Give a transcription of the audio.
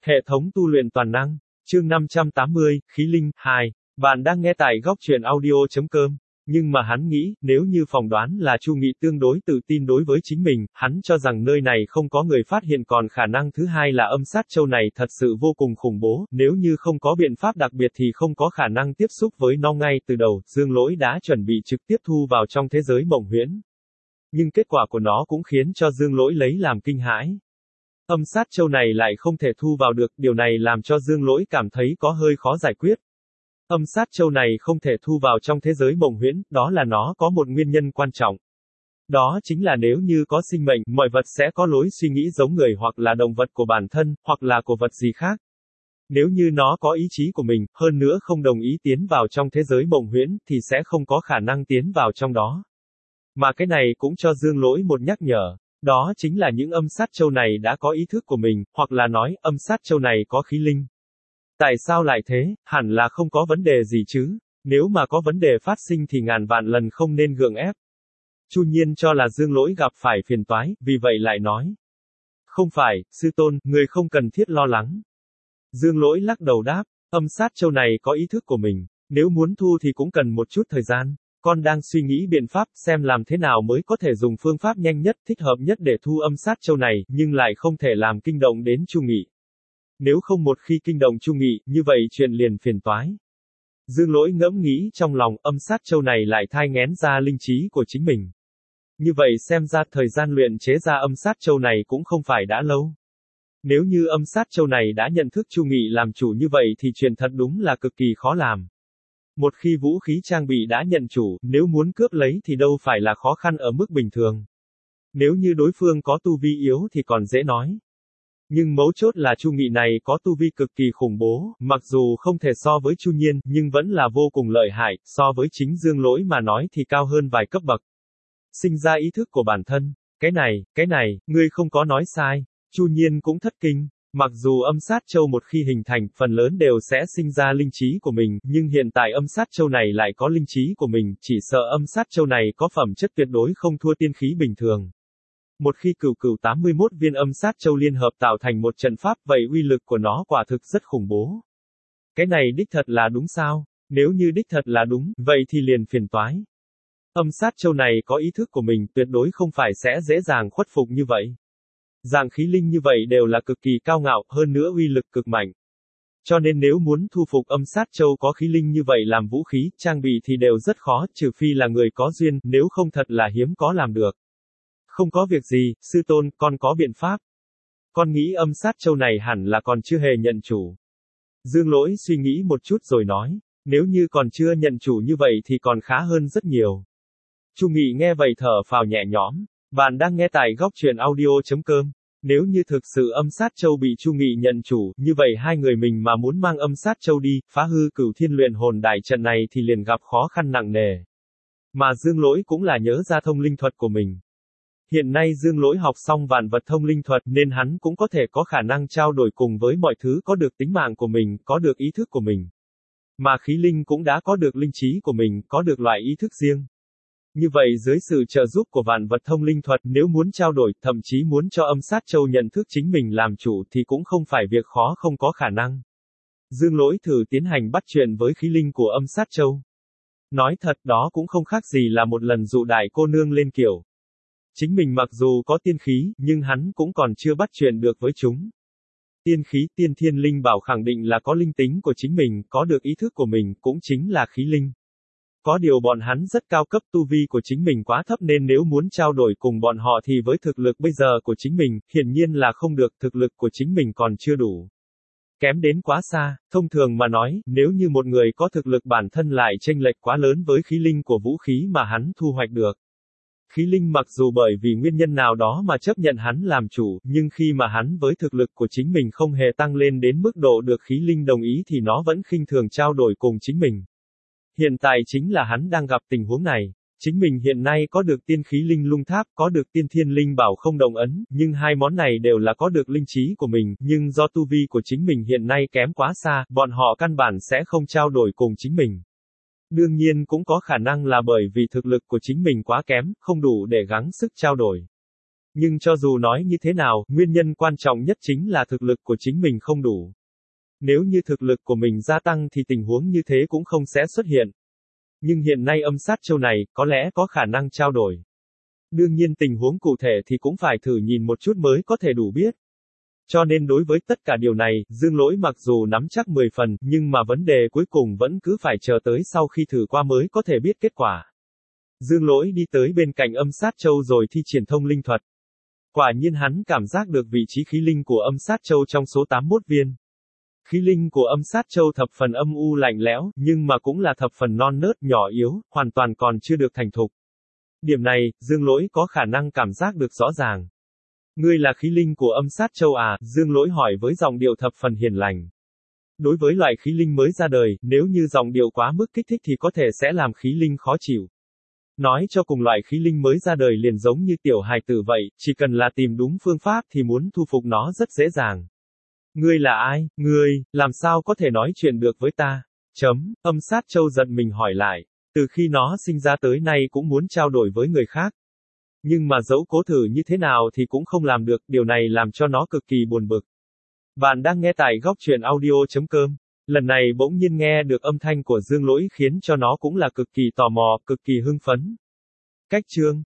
Hệ thống tu luyện toàn năng, chương 580, Khí Linh, 2. Bạn đang nghe tại góc truyện audio.com. Nhưng mà hắn nghĩ, nếu như phỏng đoán là Chu Nghị tương đối tự tin đối với chính mình, hắn cho rằng nơi này không có người phát hiện, còn khả năng thứ hai là âm sát châu này thật sự vô cùng khủng bố, nếu như không có biện pháp đặc biệt thì không có khả năng tiếp xúc với nó ngay từ đầu, Dương Lỗi đã chuẩn bị trực tiếp thu vào trong thế giới mộng huyễn. Nhưng kết quả của nó cũng khiến cho Dương Lỗi lấy làm kinh hãi. Âm sát châu này lại không thể thu vào được, điều này làm cho Dương Lỗi cảm thấy có hơi khó giải quyết. Âm sát châu này không thể thu vào trong thế giới mộng huyễn, đó là nó có một nguyên nhân quan trọng. Đó chính là nếu như có sinh mệnh, mọi vật sẽ có lối suy nghĩ giống người hoặc là động vật của bản thân, hoặc là của vật gì khác. Nếu như nó có ý chí của mình, hơn nữa không đồng ý tiến vào trong thế giới mộng huyễn, thì sẽ không có khả năng tiến vào trong đó. Mà cái này cũng cho Dương Lỗi một nhắc nhở. Đó chính là những âm sát châu này đã có ý thức của mình, hoặc là nói, âm sát châu này có khí linh. Tại sao lại thế? Hẳn là không có vấn đề gì chứ. Nếu mà có vấn đề phát sinh thì ngàn vạn lần không nên gượng ép. Chu Nhiên cho là Dương Lỗi gặp phải phiền toái, vì vậy lại nói. Không phải, sư tôn, người không cần thiết lo lắng. Dương Lỗi lắc đầu đáp, âm sát châu này có ý thức của mình. Nếu muốn thu thì cũng cần một chút thời gian. Con đang suy nghĩ biện pháp xem làm thế nào mới có thể dùng phương pháp nhanh nhất, thích hợp nhất để thu âm sát châu này, nhưng lại không thể làm kinh động đến Chu Nghị. Nếu không một khi kinh động Chu Nghị, như vậy chuyện liền phiền toái. Dương Lỗi ngẫm nghĩ trong lòng, âm sát châu này lại thai nghén ra linh trí của chính mình. Như vậy xem ra thời gian luyện chế ra âm sát châu này cũng không phải đã lâu. Nếu như âm sát châu này đã nhận thức Chu Nghị làm chủ như vậy thì chuyện thật đúng là cực kỳ khó làm. Một khi vũ khí trang bị đã nhận chủ, nếu muốn cướp lấy thì đâu phải là khó khăn ở mức bình thường. Nếu như đối phương có tu vi yếu thì còn dễ nói. Nhưng mấu chốt là Chu Nghị này có tu vi cực kỳ khủng bố, mặc dù không thể so với Chu Nhiên, nhưng vẫn là vô cùng lợi hại, so với chính Dương Lỗi mà nói thì cao hơn vài cấp bậc. Sinh ra ý thức của bản thân. Cái này, ngươi không có nói sai. Chu Nhiên cũng thất kinh. Mặc dù âm sát châu một khi hình thành, phần lớn đều sẽ sinh ra linh trí của mình, nhưng hiện tại âm sát châu này lại có linh trí của mình, chỉ sợ âm sát châu này có phẩm chất tuyệt đối không thua tiên khí bình thường. Một khi cửu 81 viên âm sát châu liên hợp tạo thành một trận pháp, vậy uy lực của nó quả thực rất khủng bố. Cái này đích thật là đúng sao? Nếu như đích thật là đúng, vậy thì liền phiền toái. Âm sát châu này có ý thức của mình, tuyệt đối không phải sẽ dễ dàng khuất phục như vậy. Dạng khí linh như vậy đều là cực kỳ cao ngạo, hơn nữa uy lực cực mạnh. Cho nên nếu muốn thu phục âm sát châu có khí linh như vậy làm vũ khí, trang bị thì đều rất khó, trừ phi là người có duyên, nếu không thật là hiếm có làm được. Không có việc gì, sư tôn, con có biện pháp. Con nghĩ âm sát châu này hẳn là còn chưa hề nhận chủ. Dương Lỗi suy nghĩ một chút rồi nói, nếu như còn chưa nhận chủ như vậy thì còn khá hơn rất nhiều. Chu Nghị nghe vậy thở phào nhẹ nhõm. Bạn đang nghe tại góc truyện audio.com. Nếu như thực sự âm sát châu bị Chu Nghị nhận chủ, như vậy hai người mình mà muốn mang âm sát châu đi, phá hư Cửu Thiên luyện hồn đại trận này thì liền gặp khó khăn nặng nề. Mà Dương Lỗi cũng là nhớ ra thông linh thuật của mình. Hiện nay Dương Lỗi học xong vạn vật thông linh thuật nên hắn cũng có thể có khả năng trao đổi cùng với mọi thứ có được tính mạng của mình, có được ý thức của mình. Mà khí linh cũng đã có được linh trí của mình, có được loại ý thức riêng. Như vậy dưới sự trợ giúp của vạn vật thông linh thuật, nếu muốn trao đổi, thậm chí muốn cho âm sát châu nhận thức chính mình làm chủ thì cũng không phải việc khó không có khả năng. Dương Lỗi thử tiến hành bắt chuyện với khí linh của âm sát châu. Nói thật đó cũng không khác gì là một lần dụ đại cô nương lên kiểu. Chính mình mặc dù có tiên khí, nhưng hắn cũng còn chưa bắt chuyện được với chúng. Tiên khí, tiên thiên linh bảo khẳng định là có linh tính của chính mình, có được ý thức của mình, cũng chính là khí linh. Có điều bọn hắn rất cao cấp, tu vi của chính mình quá thấp nên nếu muốn trao đổi cùng bọn họ thì với thực lực bây giờ của chính mình, hiển nhiên là không được, thực lực của chính mình còn chưa đủ. Kém đến quá xa, thông thường mà nói, nếu như một người có thực lực bản thân lại chênh lệch quá lớn với khí linh của vũ khí mà hắn thu hoạch được. Khí linh mặc dù bởi vì nguyên nhân nào đó mà chấp nhận hắn làm chủ, nhưng khi mà hắn với thực lực của chính mình không hề tăng lên đến mức độ được khí linh đồng ý thì nó vẫn khinh thường trao đổi cùng chính mình. Hiện tại chính là hắn đang gặp tình huống này. Chính mình hiện nay có được tiên khí linh lung tháp, có được tiên thiên linh bảo không động ấn, nhưng hai món này đều là có được linh trí của mình, nhưng do tu vi của chính mình hiện nay kém quá xa, bọn họ căn bản sẽ không trao đổi cùng chính mình. Đương nhiên cũng có khả năng là bởi vì thực lực của chính mình quá kém, không đủ để gắng sức trao đổi. Nhưng cho dù nói như thế nào, nguyên nhân quan trọng nhất chính là thực lực của chính mình không đủ. Nếu như thực lực của mình gia tăng thì tình huống như thế cũng không sẽ xuất hiện. Nhưng hiện nay âm sát châu này, có lẽ có khả năng trao đổi. Đương nhiên tình huống cụ thể thì cũng phải thử nhìn một chút mới có thể đủ biết. Cho nên đối với tất cả điều này, Dương Lỗi mặc dù nắm chắc 10 phần, nhưng mà vấn đề cuối cùng vẫn cứ phải chờ tới sau khi thử qua mới có thể biết kết quả. Dương Lỗi đi tới bên cạnh âm sát châu rồi thi triển thông linh thuật. Quả nhiên hắn cảm giác được vị trí khí linh của âm sát châu trong số 81 viên. Khí linh của âm sát châu thập phần âm u lạnh lẽo, nhưng mà cũng là thập phần non nớt, nhỏ yếu, hoàn toàn còn chưa được thành thục. Điểm này, Dương Lỗi có khả năng cảm giác được rõ ràng. Ngươi là khí linh của âm sát châu à? Dương Lỗi hỏi với giọng điệu thập phần hiền lành. Đối với loại khí linh mới ra đời, nếu như giọng điệu quá mức kích thích thì có thể sẽ làm khí linh khó chịu. Nói cho cùng loại khí linh mới ra đời liền giống như tiểu hài tử vậy, chỉ cần là tìm đúng phương pháp thì muốn thu phục nó rất dễ dàng. Ngươi là ai? Ngươi, làm sao có thể nói chuyện được với ta? Âm sát châu giận mình hỏi lại. Từ khi nó sinh ra tới nay cũng muốn trao đổi với người khác. Nhưng mà dẫu cố thử như thế nào thì cũng không làm được, điều này làm cho nó cực kỳ buồn bực. Bạn đang nghe tại góc truyện audio.com. Lần này bỗng nhiên nghe được âm thanh của Dương Lỗi khiến cho nó cũng là cực kỳ tò mò, cực kỳ hưng phấn. Cách chương